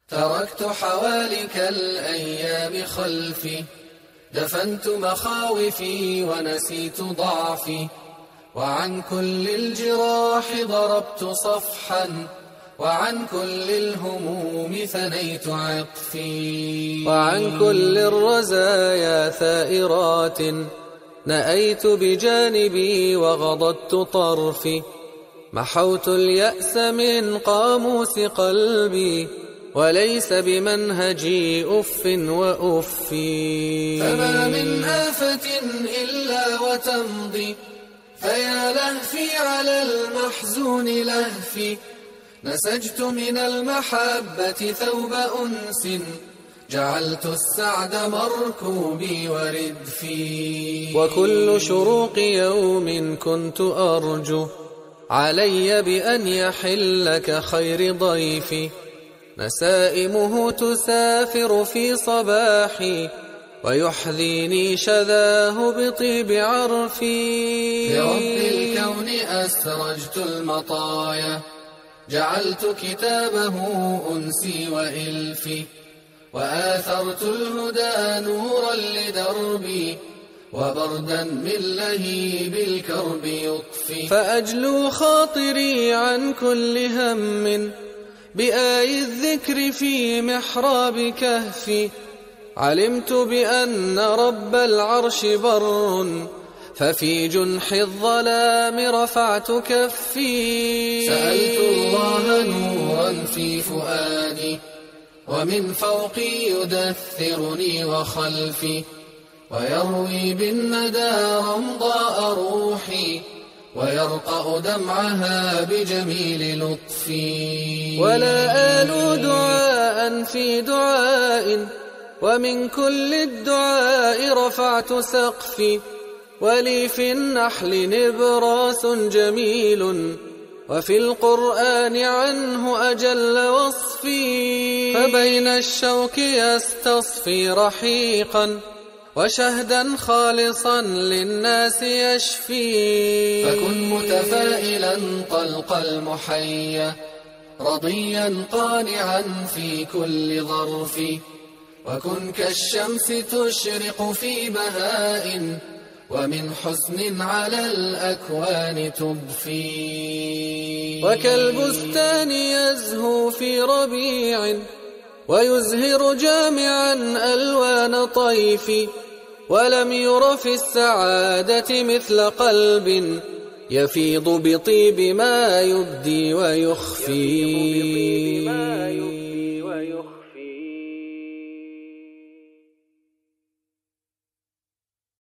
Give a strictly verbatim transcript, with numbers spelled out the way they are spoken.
تركت حوالك الأيام خلفي، دفنت مخاوفي ونسيت ضعفي، وعن كل الجراح ضربت صفحا، وعن كل الهموم ثنيت عطفي، وعن كل الرزايا ثائرات نأيت بجانبي وغضضت طرفي، محوت اليأس من قاموس قلبي، وليس بمنهجي أف وأفي. فما من آفة إلا وتمضي، فيا لهفي على المحزون لهفي، نسجت من المحبة ثوب أنس، جعلت السعد مركوبي وردفي. وكل شروق يوم كنت أرجو علي بأن يحل كخير ضيفي، نسائمه تسافر في صباحي، ويحذيني شذاه بطيب عرفي. لرب الكون أسرجت المطايا، جعلت كتابه أنسي وإلفي، وآثرت الهدى نورا لدربي، وبردا من لهيب الكرب يطفي. فأجلو خاطري عن كل هم بآي الذكر في محراب كهفي، علمت بأن رب العرش بر، ففي جنح الظلام رفعت كفي. سألت الله نورا في فؤادي، ومن فوقي يدثرني وخلفي، ويروي بالندى رمضاء روحي، ويرقأ دمعها بجميل لطفي. ولا آل دعاء في دعاء، ومن كل الدعاء رفعت سقفي، ولي في النحل نبراس جميل، وفي القرآن عنه أجل وصفي. فبين الشوك يستصفي رحيقا، وشهدا خالصا للناس يشفي. فكن متفائلا طلق المحيا، رضيا قانعا في كل ظرف، وكن كالشمس تشرق في بهاء، ومن حسن على الأكوان تضفي. وكالبستان يزهو في ربيع، ويزهر جامعا ألوان طيف، ولم ير في السعادة مثل قلب يفيض بطيب ما يبدي ويخفي.